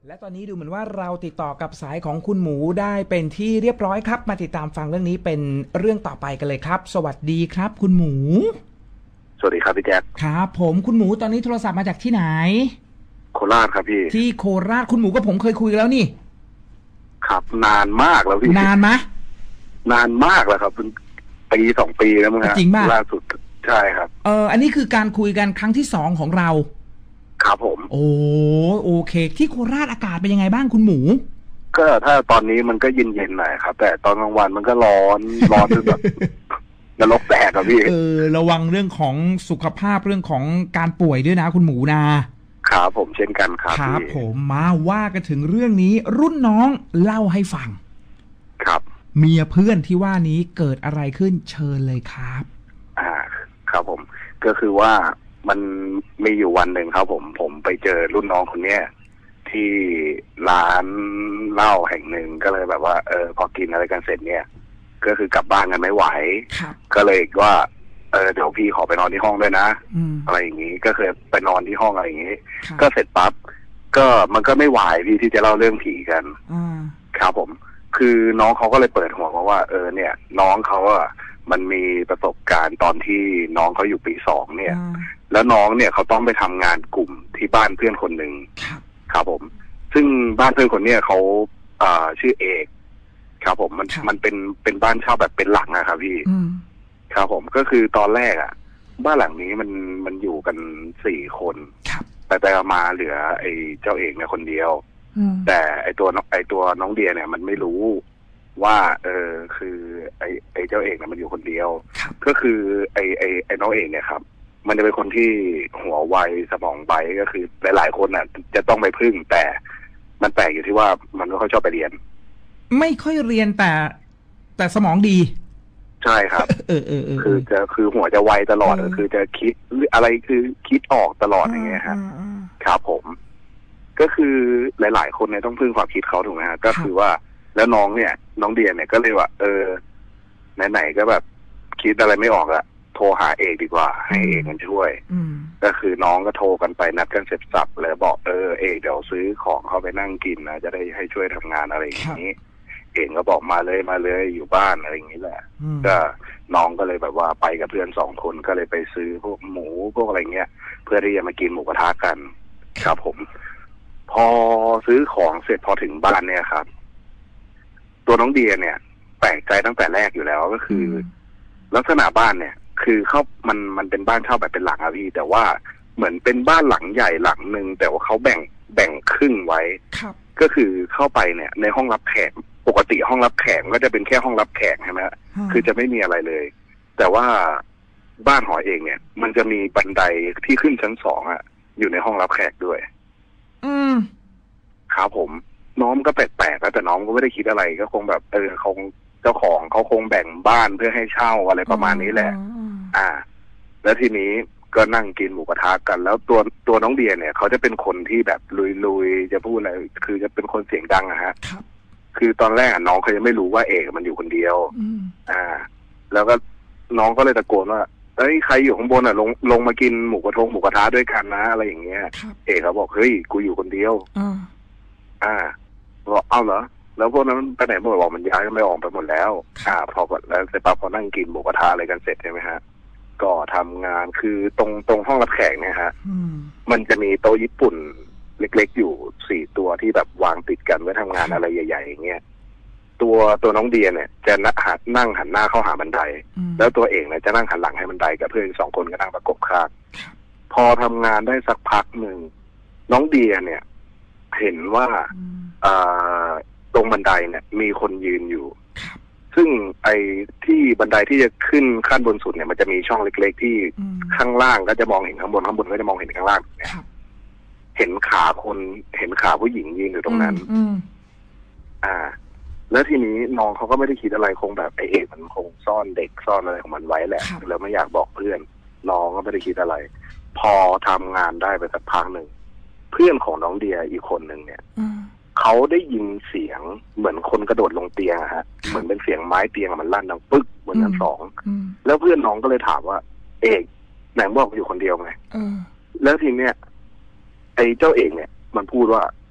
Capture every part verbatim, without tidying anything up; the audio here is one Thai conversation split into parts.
และตอนนี้ดูเหมือนว่าเราติดต่อกับสายของคุณหมูได้เป็นที่เรียบร้อยครับมาติดตามฟังเรื่องนี้เป็นเรื่องต่อไปกันเลยครับสวัสดีครับคุณหมูสวัสดีครับพี่แจ๊คครับผมคุณหมูตอนนี้โทรศัพท์มาจากที่ไหนโคราชครับพี่ที่โคราชคุณหมูกับผมเคยคุยแล้วนี่ครับนานมากแล้วพี่นานไหมนานมากแล้วครับปีสองปีแล้วมั้งฮะจริงมากล่าสุดใช่ครับเอออันนี้คือการคุยกันครั้งที่สองของเราครับผมโอ้โอเคที่โคราชอากาศเป็นยังไงบ้างคุณหมูก็ถ้าตอนนี้มันก็เย็นๆหน่อยครับแต่ตอนกลางวันมันก็ร้อนร้อนจนแบบนรกแตกครับพี่เออระวังเรื่องของสุขภาพเรื่องของการป่วยด้วยนะคุณหมูนะครับผมเช่นกันครับครับผมมาว่ากันถึงเรื่องนี้รุ่นน้องเล่าให้ฟังครับเมียเพื่อนที่ว่านี้เกิดอะไรขึ้นเชิญเลยครับอ่าครับผมก็คือว่ามันมีอยู่วันหนึ่งครับผมผมไปเจอรุ่นน้องคนเนี้ยที่ร้านเหล้าแห่งหนึ่งก็เลยแบบว่าเออพอกินอะไรกันเสร็จเนี่ยก็คือกลับบ้านกันไม่ไหวก็เลยว่าเออเดี๋ยวพี่ขอไปนอนที่ห้องด้วยนะอะไรอย่างนี้ก็คือไปนอนที่ห้องอะไรอย่างนี้ก็เสร็จปั๊บก็มันก็ไม่ไหวพี่ที่จะเล่าเรื่องผีกันครับผมคือน้องเขาก็เลยเปิดหัวมาว่าเออเนี่ยน้องเขาอะมันมีประสบการณ์ตอนที่น้องเขาอยู่ปีสองเนี่ยแล้วน้องเนี่ยเขาต้องไปทำงานกลุ่มที่บ้านเพื่อนคนหนึ่งครับผมซึ่งบ้านเพื่อนคนเนี้ยเขาอ่าชื่อเอกครับผมมันมันเป็นเป็นบ้านเช่าแบบเป็นหลังอะครับพี่ครับผมก็คือตอนแรกอะบ้านหลังนี้มันมันอยู่กันสี่คนแต่แต่มาเหลือไอ้เจ้าเอกเนี่ยคนเดียวแต่ไอ้ตัวไอ้ตัวน้องเดียเนี่ยมันไม่รู้ว่าเออคือไอ้ไอ้เจ้าเอกเนี่ยมันอยู่คนเดียวก็คือไอ้ไอ้ไอ้น้องเอกเนี่ยครับมันจะเป็นคนที่หัวไวสมองไวก็คือหลายๆคนน่ะจะต้องไปพึ่งแต่มันแปลกอยู่ที่ว่ามันไม่ค่อยชอบไปเรียนไม่ค่อยเรียนแต่แต่สมองดีใช่ครับเออเออเออคือจะคือหัวจะไวตลอดคือจะคิดอะไรคือคิดออกตลอดอย่างเงี้ยครับครับผมก็คือหลายๆคนเนี่ยต้องพึ่งความคิดเขาถูกไหมฮะก็คือว่าแล้วน้องเนี่ยน้องเดียเนี่ยก็เลยว่าเออไหนๆก็แบบคิดอะไรไม่ออกละโทรหาเอกดีกว่าให้เอกมันช่วยก็คือน้องก็โทรกันไปนัดกันเสร็จสับเลยบอกเออเอกเดี๋ยวซื้อของเข้าไปนั่งกินนะจะได้ให้ช่วยทำงานอะไรอย่างนี้เอกก็บอกมาเลยมาเลยอยู่บ้านอะไรอย่างนี้แหละก็น้องก็เลยแบบว่าไปกับเพื่อนสองคนก็เลยไปซื้อพวกหมูพวกอะไรเงี้ยเพื่อที่จะมากินหมูกระทะกันครับผมพอซื้อของเสร็จพอถึงบ้านเนี่ยครับตัวน้องเดียเนี่ยแปลกใจตั้งแต่แรกอยู่แล้วก็คือลักษณะบ้านเนี่ยคือเขามันมันเป็นบ้านเช่าแบบเป็นหลังอะพี่แต่ว่าเหมือนเป็นบ้านหลังใหญ่หลังหนึ่งแต่ว่าเขาแบ่งแบ่งครึ่งไว้ก็คือเข้าไปเนี่ยในห้องรับแขกปกติห้องรับแขกก็จะเป็นแค่ห้องรับแขกใช่ไหมคือจะไม่มีอะไรเลยแต่ว่าบ้านหอเองเนี่ยมันจะมีบันไดที่ขึ้นชั้นสองอะอยู่ในห้องรับแขกด้วยอืมครับผมน้องก็แปลกๆแต่น้องก็ไม่ได้คิดอะไรก็คงแบบเออคงเจ้าของเขาคงแบ่งบ้านเพื่อให้เช่าอะไรประมาณนี้แหละอ่าแล้วทีนี้ก็นั่งกินหมูกระทะกันแล้วตัวตัวน้องเดียเนี่ยเขาจะเป็นคนที่แบบลุยๆจะพูดอะไรคือจะเป็นคนเสียงดังอะฮะคือตอนแรกน้องเขายังไม่รู้ว่าเอกมันอยู่คนเดียวอ่าแล้วก็น้องก็เลยตะโกนว่าเอ้ยใครอยู่ข้างบนอ่ะลงลงมากินหมูกระทงหมูกระทะด้วยกันนะอะไรอย่างเงี้ยเอกเขาบอกเฮ้ยกูอยู่คนเดียวอ่าบอกเอ้าเหรอแล้วพวกนั้นไปไหนหมดบอกมันย้ายไม่ออกไปหมดแล้วอ่าพอแล้วเสร็จปั๊บพอนั่งกินหมูกระทะอะไรกันเสร็จใช่ไหมฮะก็ทำงานคือตรงตรงห้องรับแขกเนี่ยฮะมันจะมีโต๊ะญี่ปุ่นเล็กๆอยู่สี่ตัวที่แบบวางติดกันไว้ทำงานอะไรใหญ่ๆอย่างเงี้ยตัวตัวน้องเดียเนี่ยจะนั่งหันนั่งหันหน้าเข้าหาบันไดแล้วตัวเอกเนี่ยจะนั่งหันหลังให้บันไดกับเพื่อนสองคนก็นั่งประกบข้างพอทำงานได้สักพักหนึ่งน้องเดียเนี่ยเห็นว่าตรงบันไดเนี่ยมีคนยืนอยู่ซึ่งไอ้ที่บันไดที่จะขึ้นขั้นบนสุดเนี่ยมันจะมีช่องเล็กๆที่ข้างล่างก็จะมองเห็นข้างบนข้างบนก็จะมองเห็นข้างล่างเนี่ยเห็นขาคนเห็นขาผู้หญิงยืนอยู่ตรงนั้นอ่าแล้วทีนี้น้องเขาก็ไม่ได้คิดอะไรคงแบบไอเอกมันคงซ่อนเด็กซ่อนอะไรของมันไว้แหละแล้วไม่อยากบอกเพื่อนน้องก็ไม่ได้คิดอะไรพอทำงานได้ไปสักพักหนึ่งเพื่อนของน้องเดียอีกคนหนึ่งเนี่ยเขาได้ยินเสียงเหมือนคนกระโดดลงเตียงอะฮะเหมือนเป็นเสียงไม้เตียงมันลั่นดังปึ๊กบนชั้นสองแล้วเพื่อนน้องก็เลยถามว่าเอกไหนบอกอยู่คนเดียวไงแล้วทีเนี้ยไอ้เจ้าเอกเนี่ยมันพูดว่า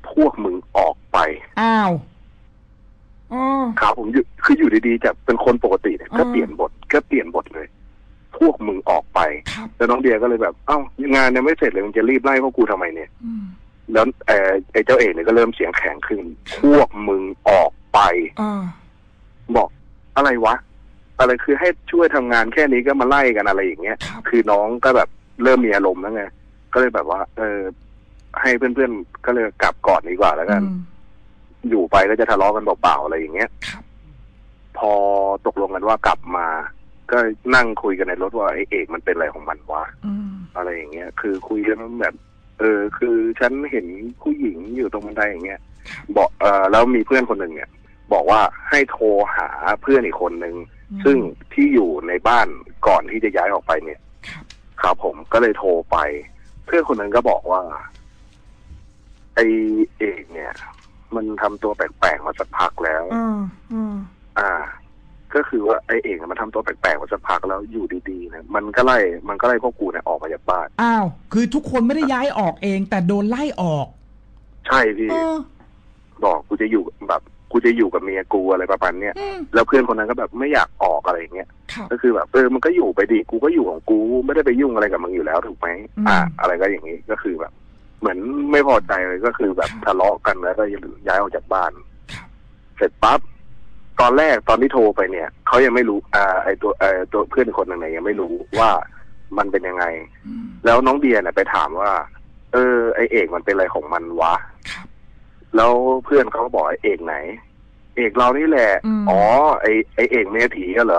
พวกมึงออกไปอ้าวอ๋อครับผมอยู่คืออยู่ดีๆจะเป็นคนปกติเนี่ยก็เปลี่ยนบทก็เปลี่ยนบทเลยพวกมึงออกไปแล้วน้องเดียก็เลยแบบเอ้างานยังไม่เสร็จเลยมึงจะรีบไล่พวกกูทำไมเนี่ยแล้วไอ้ไอ้เจ้าเอกเนี่ยก็เริ่มเสียงแข็งขึ้นพวกมึงออกไปบอกอะไรวะอะไรคือให้ช่วยทำงานแค่นี้ก็มาไล่กันอะไรอย่างเงี้ยคือน้องก็แบบเริ่มมีอารมณ์แล้วไงก็เลยแบบว่าเออให้เพื่อนๆก็เลยกลับก่อนดีกว่าแล้วกันอยู่ไปก็จะทะเลาะกันเปล่าๆอะไรอย่างเงี้ยพอตกลงกันว่ากลับมาก็นั่งคุยกันในรถว่าไอ้เอกมันเป็นอะไรของมันวะอะไรอย่างเงี้ยคือคุยกันแบบเออคือฉันเห็นผู้หญิงอยู่ตรงบันไดอย่างเงี้ยบอกเออแล้วมีเพื่อนคนหนึ่งเนี่ยบอกว่าให้โทรหาเพื่อนอีกคนหนึ่งซึ่งที่อยู่ในบ้านก่อนที่จะย้ายออกไปเนี่ยครับผมก็เลยโทรไปเพื่อนคนนั้นก็บอกว่าไอเอกเนี่ยมันทำตัวแปลกๆมาสักพักแล้วอ่าก็คือว่าไอเอกมันทำตัวแปลกๆมาสักพักแล้วอยู่ดีๆเนี่ยมันก็ไล่มันก็ไล่พวกกูเนี่ยออกมาจากบ้านอ้าวคือทุกคนไม่ได้ย้ายออกเองแต่โดนไล่ออกใช่พี่บอกกูจะอยู่แบบกูจะอยู่กับเมียกูอะไรประมาณเนี้ยแล้วเพื่อนคนนั้นก็แบบไม่อยากออกอะไรอย่างเงี้ยก็คือแบบเออมันก็อยู่ไปดิกูก็อยู่ของกูไม่ได้ไปยุ่งอะไรกับมึงอยู่แล้วถูกไหมอ่าอะไรก็อย่างนี้ก็คือแบบเหมือนไม่พอใจเลยก็คือแบบทะเลาะกันแล้วก็ย้ายออกจากบ้านเสร็จปั๊บตอนแรกตอนที่โทรไปเนี่ยเขายังไม่รู้อ่าไอตัวไอตัวเพื่อนคนหนึ่งเนี่ยยังไม่รู้ว่ามันเป็นยังไงแล้วน้องเดียเนี่ยไปถามว่าเออไอเอกมันเป็นอะไรของมันวะแล้วเพื่อนเขาก็บอกไอเอกไหนเอกเรานี่แหละอ๋อไอไอเอกเมียผีก็เหรอ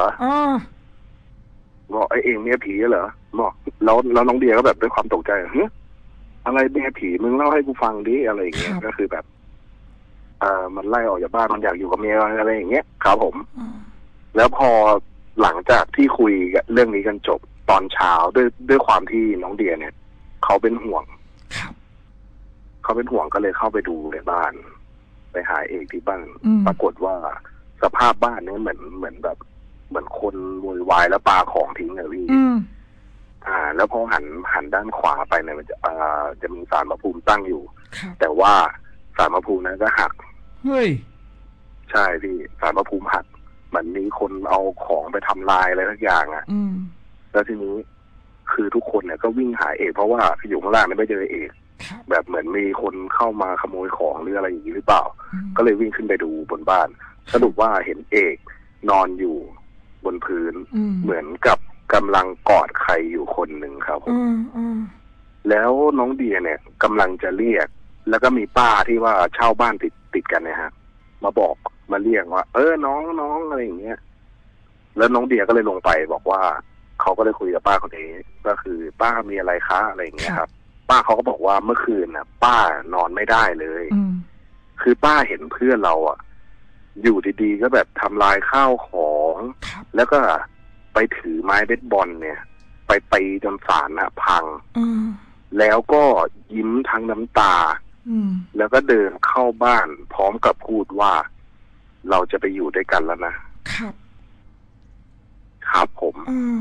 บอกไอเอกเมียผีก็เหรอบอกแล้วแล้วน้องเดียก็แบบด้วยความตกใจเฮ้ยอะไรเมียผีมึงเล่าให้กูฟังดิอะไรอย่างเงี้ยก็คือแบบเอ่อมันไล่ออกจากบ้านมันอยากอยู่กับเมียอะไรอย่างเงี้ยครับผมแล้วพอหลังจากที่คุยเรื่องนี้กันจบตอนเช้าด้วยด้วยความที่น้องเดียเนี่ยเขาเป็นห่วงเขาเป็นห่วงก็เลยเข้าไปดูในบ้านไปหาเอกที่บ้านปรากฏว่าสภาพบ้านเนี่ยเหมือนเหมือนแบบเหมือนคนโวยวายแล้วปาของทิ้งเลยพี่อ่าแล้วพอหันหันด้านขวาไปเนี่ยมันจะอ่าจะมีศาลพระภูมิตั้งอยู่แต่ว่าศาลพระภูมินั้นก็หักเฮ้ยใช่พี่ศาลพระภูมิหักเหมือนมีคนเอาของไปทำลายอะไรทุกอย่างอ่ะแล้วทีนี้คือทุกคนเนี่ยก็วิ่งหาเอกเพราะว่าอยู่ข้างล่างไม่เจอเอกแบบเหมือนมีคนเข้ามาขโมยของหรืออะไรอย่างนี้หรือเปล่าก็เลยวิ่งขึ้นไปดูบนบ้านสรุปว่าเห็นเอกนอนอยู่บนพื้นเหมือนกับกำลังกอดใครอยู่คนหนึ่งครับผมแล้วน้องเดียเนี่ยกำลังจะเรียกแล้วก็มีป้าที่ว่าเช่าบ้านติดติดกันเนี่ยฮะมาบอกมาเรียกว่าเออน้องน้องอะไรอย่างเงี้ยแล้วน้องเดียก็เลยลงไปบอกว่าเขาก็เลยคุยกับป้าคนนี้ก็คือป้ามีอะไรคะอะไรอย่างเงี้ยครับป้าเขาก็บอกว่าเมื่อคืนน่ะป้านอนไม่ได้เลยคือป้าเห็นเพื่อนเราอ่ะอยู่ดีๆก็แบบทำลายข้าวของแล้วก็ไปถือไม้เบสบอลเนี่ยไปตีจนศาลน่ะพังแล้วก็ยิ้มทั้งน้ำตาแล้วก็เดินเข้าบ้านพร้อมกับพูดว่าเราจะไปอยู่ด้วยกันแล้วนะครับครับผม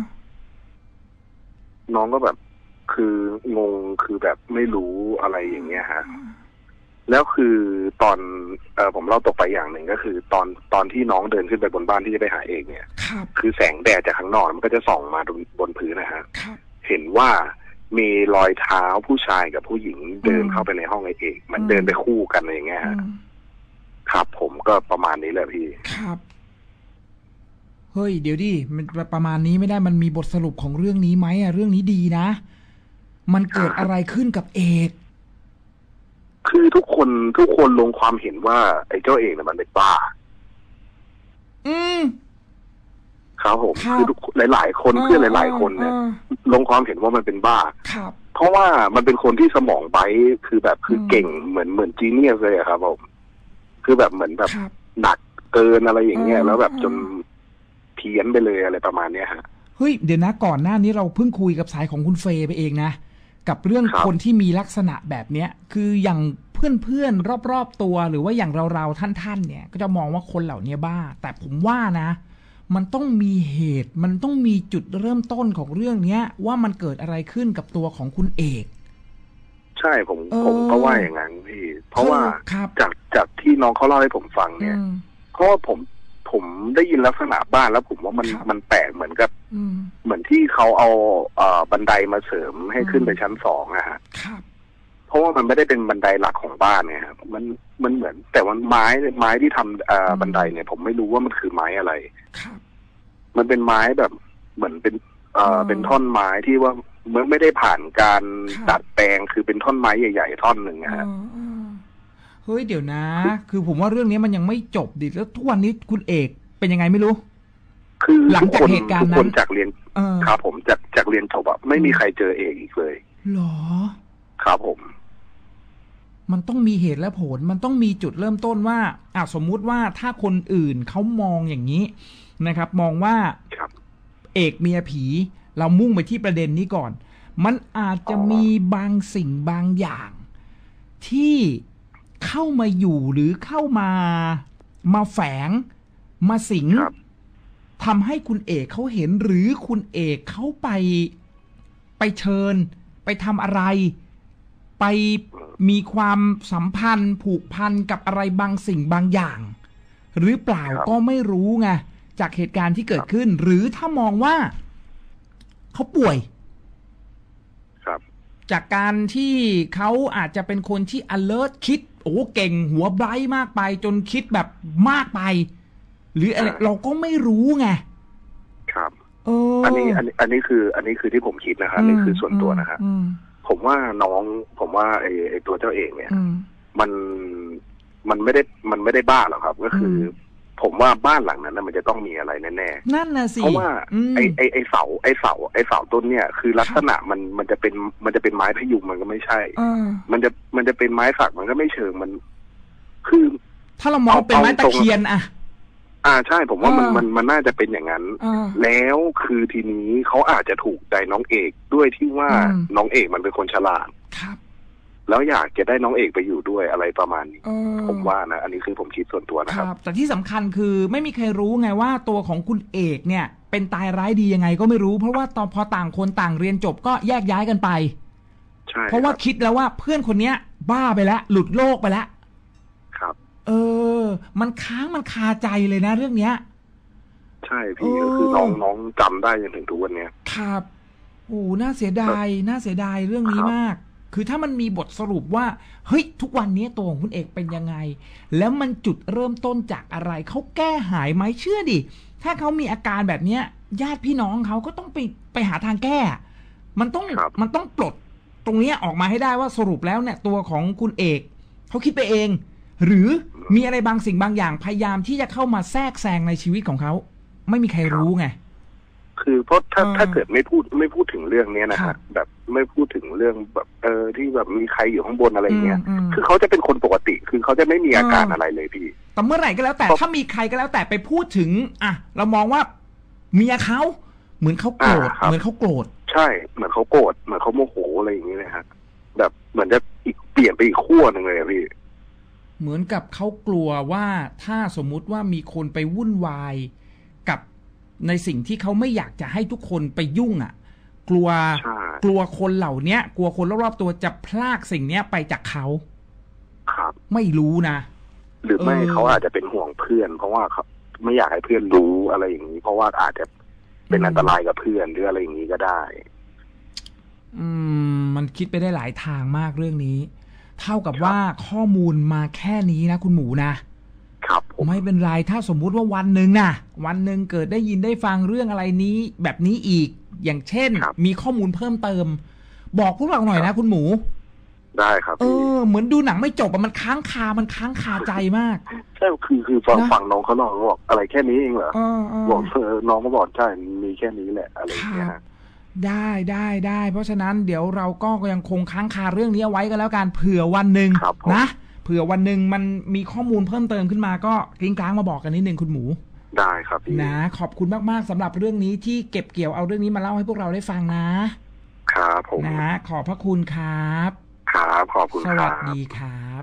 น้องก็แบบคืองงคือแบบไม่รู้อะไรอย่างเงี้ยฮะแล้วคือตอนเออผมเล่าตกไปอย่างหนึ่งก็คือตอนตอนที่น้องเดินขึ้นไปบนบ้านที่จะไปหาเอกเนี่ยคือแสงแดดจากข้างนอกมันก็จะส่องมาบนพื้นนะฮะเห็นว่ามีรอยเท้าผู้ชายกับผู้หญิงเดินเข้าไปในห้องไอเอกมันเดินไปคู่กันอะไรอย่างเงี้ยฮะครับผมก็ประมาณนี้แหละพี่ครับเฮ้ยเดี๋ยวดิมันประมาณนี้ไม่ได้มันมีบทสรุปของเรื่องนี้ไหมอะเรื่องนี้ดีนะมันเกิดอะไรขึ้นกับเอกคือทุกคนทุกคนลงความเห็นว่าไอ้เจ้าเอกเนี่ยมันเป็นบ้าอืมครับผมคือหลายๆคนเพื่อนหลายๆคนเนี่ยลงความเห็นว่ามันเป็นบ้าครับเพราะว่ามันเป็นคนที่สมองไบคือแบบคือเก่งเหมือนเหมือนจีเนียสเลยครับผมคือแบบเหมือนแบบหนักเกินอะไรอย่างเงี้ยแล้วแบบจนเพี้ยนไปเลยอะไรประมาณเนี้ยฮะเฮ้ยเดี๋ยวนะก่อนหน้านี้เราเพิ่งคุยกับสายของคุณเฟย์ไปเองนะกับเรื่องคนที่มีลักษณะแบบเนี้ยคืออย่างเพื่อนๆรอบๆตัวหรือว่าอย่างเราๆท่านๆเนี่ยก็จะมองว่าคนเหล่านี้บ้าแต่ผมว่านะมันต้องมีเหตุมันต้องมีจุดเริ่มต้นของเรื่องเนี้ยว่ามันเกิดอะไรขึ้นกับตัวของคุณเอกใช่ช่ผมผมก็ว่าอย่างนั้นพี่เพราะว่าจากจากที่น้องเขาเล่าให้ผมฟังเนี่ยเพราะว่าผมผมได้ยินลักษณะบ้านแล้วผมว่ามันมันแปลกเหมือนกับเหมือนที่เขาเอาเอ่อบันไดมาเสริมให้ขึ้นไปชั้นสองอะฮะเพราะว่ามันไม่ได้เป็นบันไดหลักของบ้านเนี่ยครับมันมันเหมือนแต่ว่าไม้ไม้ที่ทำเอ่อบันไดเนี่ยผมไม่รู้ว่ามันคือไม้อะไรมันเป็นไม้แบบเหมือนเป็นเอ่อเป็นท่อนไม้ที่ว่าเมื่อไม่ได้ผ่านการดัดแปลงคือเป็นท่อนไม้ใหญ่ๆท่อนหนึ่งนะฮะเฮ้ยเดี๋ยวนะคือผมว่าเรื่องนี้มันยังไม่จบดิแล้วทุกวันนี้คุณเอกเป็นยังไงไม่รู้คือหลังจากเหตุการณ์นั้นทุกคนจากเรียนครับผมจากจากเรียนจบอะไม่มีใครเจอเอกอีกเลยหรอครับผมมันต้องมีเหตุและผลมันต้องมีจุดเริ่มต้นว่าอ่ะสมมุติว่าถ้าคนอื่นเขามองอย่างนี้นะครับมองว่าเอกเมียผีเรามุ่งไปที่ประเด็นนี้ก่อนมันอาจจะมีบางสิ่งบางอย่างที่เข้ามาอยู่หรือเข้ามามาแฝงมาสิงทำให้คุณเอกเขาเห็นหรือคุณเอกเขาไปไปเชิญไปทำอะไรไปมีความสัมพันธ์ผูกพันกับอะไรบางสิ่งบางอย่างหรือเปล่าก็ไม่รู้ไงจากเหตุการณ์ที่เกิดขึ้นหรือถ้ามองว่าเขาป่วยจากการที่เขาอาจจะเป็นคนที่ alert คิดโอ้เก่งหัวไบรท์มากไปจนคิดแบบมากไปหรืออะไรเราก็ไม่รู้ไงครับเอออันนี้อันนี้อันนี้คืออันนี้คือที่ผมคิดนะครับนี่คือส่วนตัวนะครับผมว่าน้องผมว่าไอ้ไอ้ตัวเจ้าเองเนี่ยมันมันไม่ได้มันไม่ได้บ้าหรอกครับก็คือผมว่าบ้านหลังนั้นมันจะต้องมีอะไรแน่ๆนั่นน่ะสิเพราะว่าไอ้ไอ้ไอ้เสาไอ้เสาไอ้เสาต้นเนี่ยคือลักษณะมันมันจะเป็นมันจะเป็นไม้พยุงมันก็ไม่ใช่มันจะมันจะเป็นไม้สักมันก็ไม่เชิงมันคือถ้าเรามองเป็นไม้ตะเคียนอะอ่าใช่ผมว่ามันมันมันน่าจะเป็นอย่างนั้นแล้วคือทีนี้เขาอาจจะถูกใจน้องเอกด้วยที่ว่าน้องเอกมันเป็นคนฉลาดครับแล้วอยากจะได้น้องเอกไปอยู่ด้วยอะไรประมาณนี้ผมว่านะอันนี้คือผมคิดส่วนตัวนะครับแต่ที่สำคัญคือไม่มีใครรู้ไงว่าตัวของคุณเอกเนี่ยเป็นตายร้ายดียังไงก็ไม่รู้เพราะว่าตอนพอต่างคนต่างเรียนจบก็แยกย้ายกันไปใช่เพราะว่าคิดแล้วว่าเพื่อนคนเนี้ยบ้าไปแล้วหลุดโลกไปแล้วครับเออมันค้างมันคาใจเลยนะเรื่องเนี้ยใช่พี่ก็คือน้องน้องจำได้จนถึงทุกวันเนี้ยครับโอ้น่าเสียดายน่าเสียดายเรื่องนี้มากคือถ้ามันมีบทสรุปว่าเฮ้ยทุกวันนี้ตัวของคุณเอกเป็นยังไงแล้วมันจุดเริ่มต้นจากอะไรเขาแก้หายไหมเชื่อดิถ้าเขามีอาการแบบเนี้ยญาติพี่น้องเขาก็ต้องไปไปหาทางแก้มันต้องมันต้องปลดตรงนี้ออกมาให้ได้ว่าสรุปแล้วเนี่ยตัวของคุณเอกเขาคิดไปเองหรือมีอะไรบางสิ่งบางอย่างพยายามที่จะเข้ามาแทรกแซงในชีวิตของเขาไม่มีใครรู้ไงคือเพราะถ้าถ้าเกิดไม่พูดไม่พูดถึงเรื่องนี้นะฮะแบบไม่พูดถึงเรื่องแบบเออที่แบบมีใครอยู่ข้างบนอะไรเงี้ยคือเขาจะเป็นคนปกติคือเขาจะไม่มีอาการอะไรเลยพี่แต่เมื่อไหร่ก็แล้วแต่ถ้ามีใครก็แล้วแต่ไปพูดถึงอ่ะเรามองว่าเมียเขาเหมือนเขาโกรธเหมือนเขาโกรธใช่เหมือนเขาโกรธเหมือนเขาโมโหอะไรอย่างนี้เลยฮะแบบเหมือนจะอีกเปลี่ยนไปอีกขั้วหนึ่งเลยพี่เหมือนกับเขากลัวว่าถ้าสมมุติว่ามีคนไปวุ่นวายกับในสิ่งที่เขาไม่อยากจะให้ทุกคนไปยุ่งอ่ะกลัวกลัวคนเหล่านี้กลัวคนรอบๆตัวจะพลากสิ่งเนี้ยไปจากเขาครับไม่รู้นะหรือไม่เขาอาจจะเป็นห่วงเพื่อนเพราะว่าเขาไม่อยากให้เพื่อนรู้อะไรอย่างนี้เพราะว่าอาจจะเป็นอันตรายกับเพื่อนหรืออะไรอย่างนี้ก็ได้อืมมันคิดไปได้หลายทางมากเรื่องนี้เท่ากับว่าข้อมูลมาแค่นี้นะคุณหมูนะครับไม่เป็นไรถ้าสมมุติว่าวันหนึ่งนะวันหนึ่งเกิดได้ยินได้ฟังเรื่องอะไรนี้แบบนี้อีกอย่างเช่นมีข้อมูลเพิ่มเติมบอกพวกเราหน่อยนะคุณหมูได้ครับเออเหมือนดูหนังไม่จบอะมันค้างคามันค้างคาใจมากใช่คือคือฟังฟังน้องเขาน้องบอกอะไรแค่นี้เองเหรอบอกเออน้องก็บอกใช่มีแค่นี้แหละอะไรอย่างเงี้ยได้ได้ได้เพราะฉะนั้นเดี๋ยวเราก็ยังคงค้างคาเรื่องนี้เอาไว้กันแล้วกันเผื่อวันหนึ่งนะเผื่อวันหนึ่งมันมีข้อมูลเพิ่มเติมขึ้นมาก็กริ้งกลางมาบอกกันนิดนึงคุณหมูได้ครับพี่นะขอบคุณมากๆสำหรับเรื่องนี้ที่เก็บเกี่ยวเอาเรื่องนี้มาเล่าให้พวกเราได้ฟังนะครับผมนะขอบพระคุณครับครับขอบคุณครับสวัสดีครับ